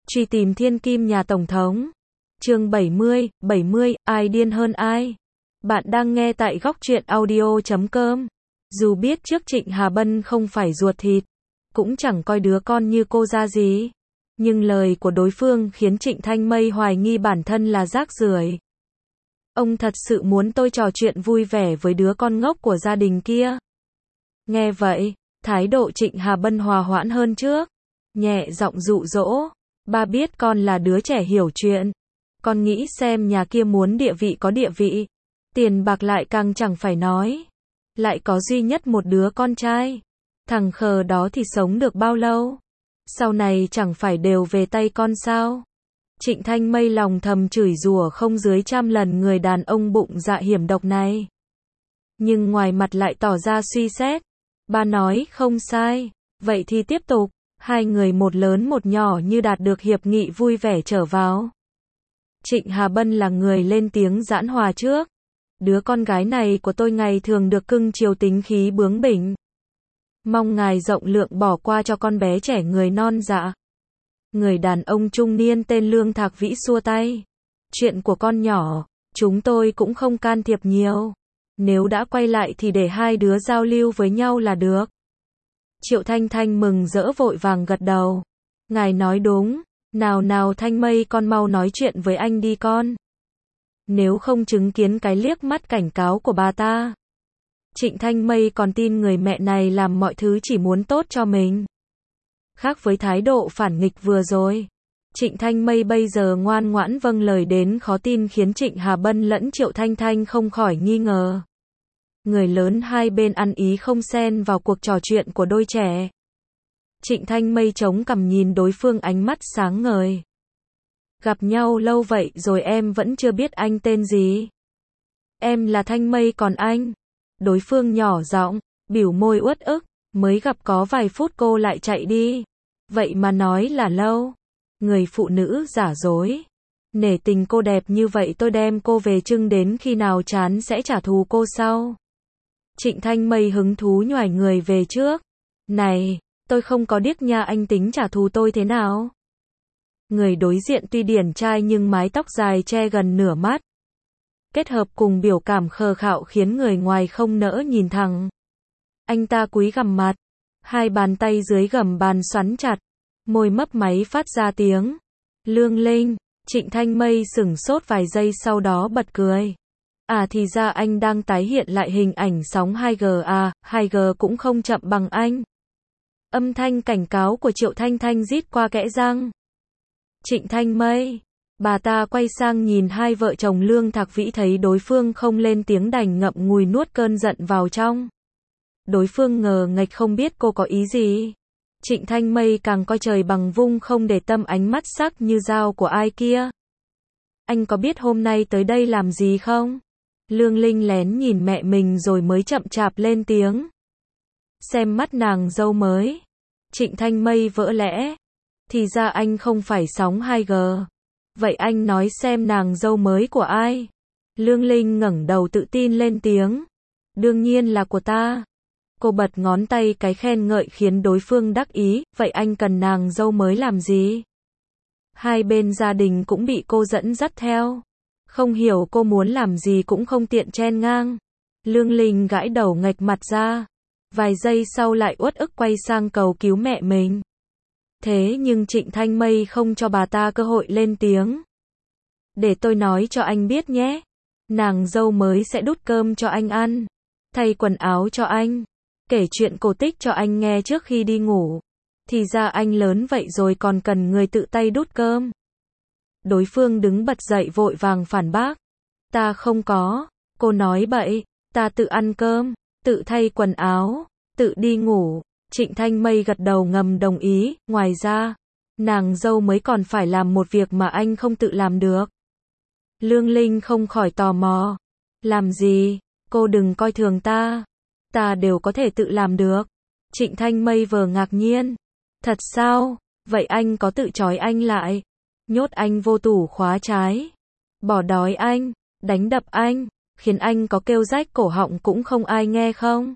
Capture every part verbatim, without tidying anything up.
Truy tìm thiên kim nhà Tổng thống. Chương bảy mươi, bảy mươi, ai điên hơn ai? Bạn đang nghe tại góc truyện audio chấm com. Dù biết trước Trịnh Hà Bân không phải ruột thịt, cũng chẳng coi đứa con như cô ra gì, nhưng lời của đối phương khiến Trịnh Thanh Mây hoài nghi bản thân là rác rưởi. Ông thật sự muốn tôi trò chuyện vui vẻ với đứa con ngốc của gia đình kia. Nghe vậy, thái độ Trịnh Hà Bân hòa hoãn hơn trước, nhẹ giọng dụ dỗ. Ba biết con là đứa trẻ hiểu chuyện. Con nghĩ xem nhà kia muốn địa vị có địa vị. Tiền bạc lại càng chẳng phải nói. Lại có duy nhất một đứa con trai. Thằng khờ đó thì sống được bao lâu? Sau này chẳng phải đều về tay con sao? Trịnh Thanh Mây lòng thầm chửi rủa không dưới trăm lần người đàn ông bụng dạ hiểm độc này. Nhưng ngoài mặt lại tỏ ra suy xét. Ba nói không sai. Vậy thì tiếp tục. Hai người một lớn một nhỏ như đạt được hiệp nghị vui vẻ trở vào. Trịnh Hà Bân là người lên tiếng giãn hòa trước. Đứa con gái này của tôi ngày thường được cưng chiều tính khí bướng bỉnh. Mong ngài rộng lượng bỏ qua cho con bé trẻ người non dạ. Người đàn ông trung niên tên Lương Thạc Vĩ xua tay. Chuyện của con nhỏ, chúng tôi cũng không can thiệp nhiều. Nếu đã quay lại thì để hai đứa giao lưu với nhau là được. Triệu Thanh Thanh mừng rỡ vội vàng gật đầu. Ngài nói đúng. Nào nào Thanh Mây con mau nói chuyện với anh đi con. Nếu không chứng kiến cái liếc mắt cảnh cáo của bà ta. Trịnh Thanh Mây còn tin người mẹ này làm mọi thứ chỉ muốn tốt cho mình. Khác với thái độ phản nghịch vừa rồi. Trịnh Thanh Mây bây giờ ngoan ngoãn vâng lời đến khó tin khiến Trịnh Hà Bân lẫn Triệu Thanh Thanh không khỏi nghi ngờ. Người lớn hai bên ăn ý không xen vào cuộc trò chuyện của đôi trẻ. Trịnh Thanh Mây chống cằm nhìn đối phương ánh mắt sáng ngời. Gặp nhau lâu vậy rồi em vẫn chưa biết anh tên gì. Em là Thanh Mây còn anh? Đối phương nhỏ giọng, biểu môi uất ức, mới gặp có vài phút cô lại chạy đi. Vậy mà nói là lâu. Người phụ nữ giả dối. Nể tình cô đẹp như vậy tôi đem cô về trưng đến khi nào chán sẽ trả thù cô sau. Trịnh Thanh Mây hứng thú nhoài người về trước. Này, tôi không có điếc nha, anh tính trả thù tôi thế nào? Người đối diện tuy điển trai nhưng mái tóc dài che gần nửa mắt. Kết hợp cùng biểu cảm khờ khạo khiến người ngoài không nỡ nhìn thẳng. Anh ta cúi gằm mặt. Hai bàn tay dưới gầm bàn xoắn chặt. Môi mấp máy phát ra tiếng. Lương Linh. Trịnh Thanh Mây sửng sốt vài giây sau đó bật cười. À thì ra anh đang tái hiện lại hình ảnh sóng hai G à, hai G cũng không chậm bằng anh. Âm thanh cảnh cáo của Triệu Thanh Thanh rít qua kẽ răng. Trịnh Thanh Mây. Bà ta quay sang nhìn hai vợ chồng Lương Thạc Vĩ thấy đối phương không lên tiếng đành ngậm ngùi nuốt cơn giận vào trong. Đối phương ngờ nghệch không biết cô có ý gì. Trịnh Thanh Mây càng coi trời bằng vung không để tâm ánh mắt sắc như dao của ai kia. Anh có biết hôm nay tới đây làm gì không? Lương Linh lén nhìn mẹ mình rồi mới chậm chạp lên tiếng. Xem mắt nàng dâu mới. Trịnh Thanh Mây vỡ lẽ. Thì ra anh không phải sóng hai G. Vậy anh nói xem nàng dâu mới của ai? Lương Linh ngẩng đầu tự tin lên tiếng. Đương nhiên là của ta. Cô bật ngón tay cái khen ngợi khiến đối phương đắc ý. Vậy anh cần nàng dâu mới làm gì? Hai bên gia đình cũng bị cô dẫn dắt theo. Không hiểu cô muốn làm gì cũng không tiện chen ngang. Lương Linh gãi đầu nghệch mặt ra. Vài giây sau lại uất ức quay sang cầu cứu mẹ mình. Thế nhưng Trịnh Thanh Mây không cho bà ta cơ hội lên tiếng. Để tôi nói cho anh biết nhé. Nàng dâu mới sẽ đút cơm cho anh ăn. Thay quần áo cho anh. Kể chuyện cổ tích cho anh nghe trước khi đi ngủ. Thì ra anh lớn vậy rồi còn cần người tự tay đút cơm. Đối phương đứng bật dậy vội vàng phản bác. Ta không có. Cô nói bậy. Ta tự ăn cơm. Tự thay quần áo. Tự đi ngủ. Trịnh Thanh Mây gật đầu ngầm đồng ý. Ngoài ra, nàng dâu mới còn phải làm một việc mà anh không tự làm được. Lương Linh không khỏi tò mò. Làm gì? Cô đừng coi thường ta. Ta đều có thể tự làm được. Trịnh Thanh Mây vờ ngạc nhiên. Thật sao? Vậy anh có tự trói anh lại? Nhốt anh vô tủ khóa trái? Bỏ đói anh? Đánh đập anh? Khiến anh có kêu rách cổ họng cũng không ai nghe không?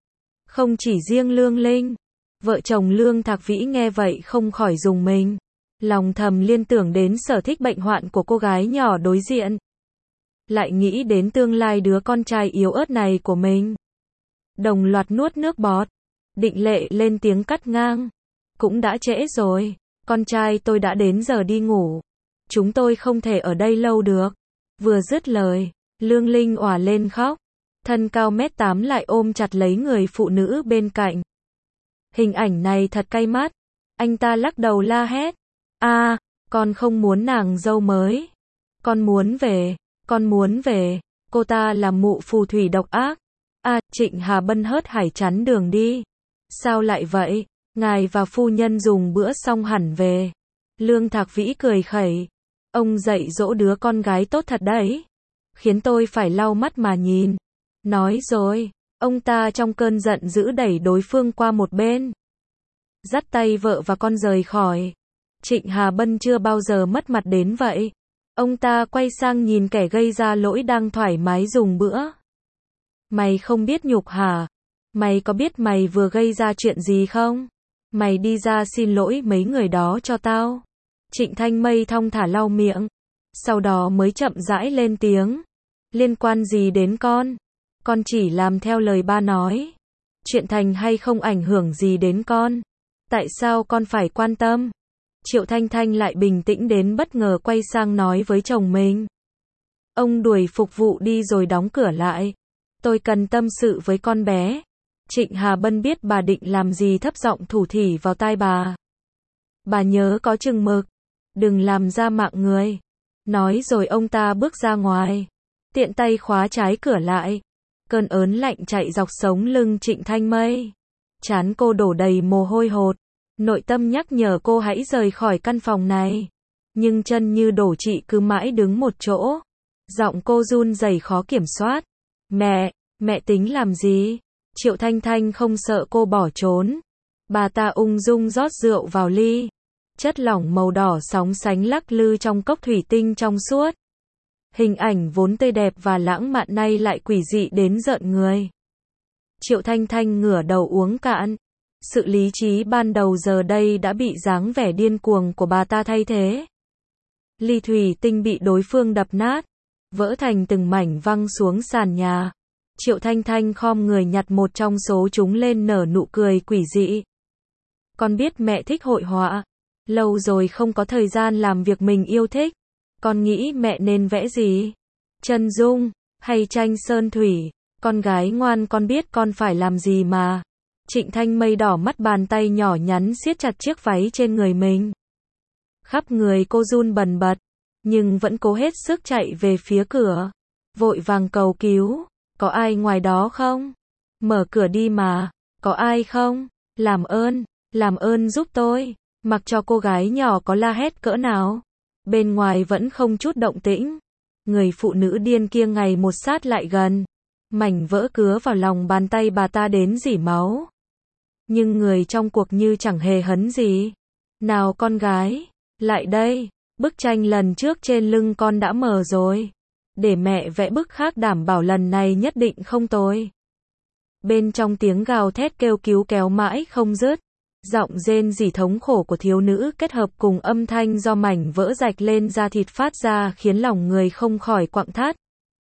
Không chỉ riêng Lương Linh. Vợ chồng Lương Thạc Vĩ nghe vậy không khỏi rùng mình. Lòng thầm liên tưởng đến sở thích bệnh hoạn của cô gái nhỏ đối diện. Lại nghĩ đến tương lai đứa con trai yếu ớt này của mình. Đồng loạt nuốt nước bọt. Định Lệ lên tiếng cắt ngang. Cũng đã trễ rồi. Con trai tôi đã đến giờ đi ngủ. Chúng tôi không thể ở đây lâu được. Vừa dứt lời, Lương Linh òa lên khóc. Thân cao mét tám lại ôm chặt lấy người phụ nữ bên cạnh. Hình ảnh này thật cay mắt. Anh ta lắc đầu la hét. A, à, con không muốn nàng dâu mới. Con muốn về, con muốn về. Cô ta là mụ phù thủy độc ác. A, à, Trịnh Hà Bân hớt hải chắn đường đi. Sao lại vậy? Ngài và phu nhân dùng bữa xong hẳn về. Lương Thạc Vĩ cười khẩy. Ông dạy dỗ đứa con gái tốt thật đấy. Khiến tôi phải lau mắt mà nhìn. Nói rồi, ông ta trong cơn giận dữ đẩy đối phương qua một bên. Dắt tay vợ và con rời khỏi. Trịnh Hà Bân chưa bao giờ mất mặt đến vậy. Ông ta quay sang nhìn kẻ gây ra lỗi đang thoải mái dùng bữa. Mày không biết nhục hả? Mày có biết mày vừa gây ra chuyện gì không? Mày đi ra xin lỗi mấy người đó cho tao. Trịnh Thanh Mây thong thả lau miệng. Sau đó mới chậm rãi lên tiếng. Liên quan gì đến con? Con chỉ làm theo lời ba nói. Chuyện thành hay không ảnh hưởng gì đến con. Tại sao con phải quan tâm? Triệu Thanh Thanh lại bình tĩnh đến bất ngờ quay sang nói với chồng mình. Ông đuổi phục vụ đi rồi đóng cửa lại. Tôi cần tâm sự với con bé. Trịnh Hà Bân biết bà định làm gì thấp giọng thủ thỉ vào tai bà. Bà nhớ có chừng mực. Đừng làm ra mạng người. Nói rồi ông ta bước ra ngoài. Tiện tay khóa trái cửa lại. Cơn ớn lạnh chạy dọc sống lưng Trịnh Thanh Mây. Trán cô đổ đầy mồ hôi hột. Nội tâm nhắc nhở cô hãy rời khỏi căn phòng này. Nhưng chân như đổ chị cứ mãi đứng một chỗ. Giọng cô run rẩy khó kiểm soát. Mẹ, mẹ tính làm gì? Triệu Thanh Thanh không sợ cô bỏ trốn. Bà ta ung dung rót rượu vào ly. Chất lỏng màu đỏ sóng sánh lắc lư trong cốc thủy tinh trong suốt. Hình ảnh vốn tươi đẹp và lãng mạn nay lại quỷ dị đến rợn người. Triệu Thanh Thanh ngửa đầu uống cạn. Sự lý trí ban đầu giờ đây đã bị dáng vẻ điên cuồng của bà ta thay thế. Ly thủy tinh bị đối phương đập nát, vỡ thành từng mảnh văng xuống sàn nhà. Triệu Thanh Thanh khom người nhặt một trong số chúng lên nở nụ cười quỷ dị. Con biết mẹ thích hội họa. Lâu rồi không có thời gian làm việc mình yêu thích. Con nghĩ mẹ nên vẽ gì? Chân dung, hay tranh sơn thủy? Con gái ngoan, con biết con phải làm gì mà. Trịnh Thanh Mây đỏ mắt, bàn tay nhỏ nhắn siết chặt chiếc váy trên người mình. Khắp người cô run bần bật, nhưng vẫn cố hết sức chạy về phía cửa. Vội vàng cầu cứu, có ai ngoài đó không? Mở cửa đi mà, có ai không? Làm ơn, làm ơn giúp tôi. Mặc cho cô gái nhỏ có la hét cỡ nào, bên ngoài vẫn không chút động tĩnh. Người phụ nữ điên kia ngày một sát lại gần. Mảnh vỡ cứa vào lòng bàn tay bà ta đến rỉ máu. Nhưng người trong cuộc như chẳng hề hấn gì. Nào con gái, lại đây, bức tranh lần trước trên lưng con đã mờ rồi. Để mẹ vẽ bức khác đảm bảo lần này nhất định không tồi. Bên trong tiếng gào thét kêu cứu kéo mãi không dứt. Giọng rên rỉ thống khổ của thiếu nữ kết hợp cùng âm thanh do mảnh vỡ rạch lên da thịt phát ra khiến lòng người không khỏi quặn thắt.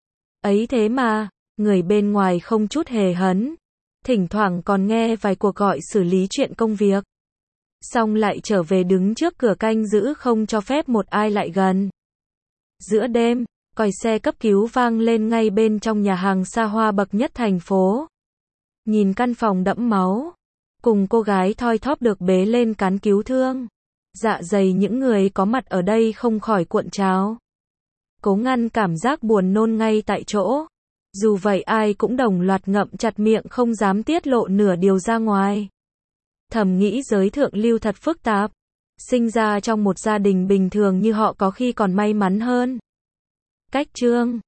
Ấy thế mà, người bên ngoài không chút hề hấn. Thỉnh thoảng còn nghe vài cuộc gọi xử lý chuyện công việc. Xong lại trở về đứng trước cửa canh giữ không cho phép một ai lại gần. Giữa đêm, còi xe cấp cứu vang lên ngay bên trong nhà hàng xa hoa bậc nhất thành phố. Nhìn căn phòng đẫm máu, cùng cô gái thoi thóp được bế lên cán cứu thương. Dạ dày những người có mặt ở đây không khỏi cuộn trào. Cố ngăn cảm giác buồn nôn ngay tại chỗ. Dù vậy ai cũng đồng loạt ngậm chặt miệng không dám tiết lộ nửa điều ra ngoài. Thầm nghĩ giới thượng lưu thật phức tạp. Sinh ra trong một gia đình bình thường như họ có khi còn may mắn hơn. Cách chương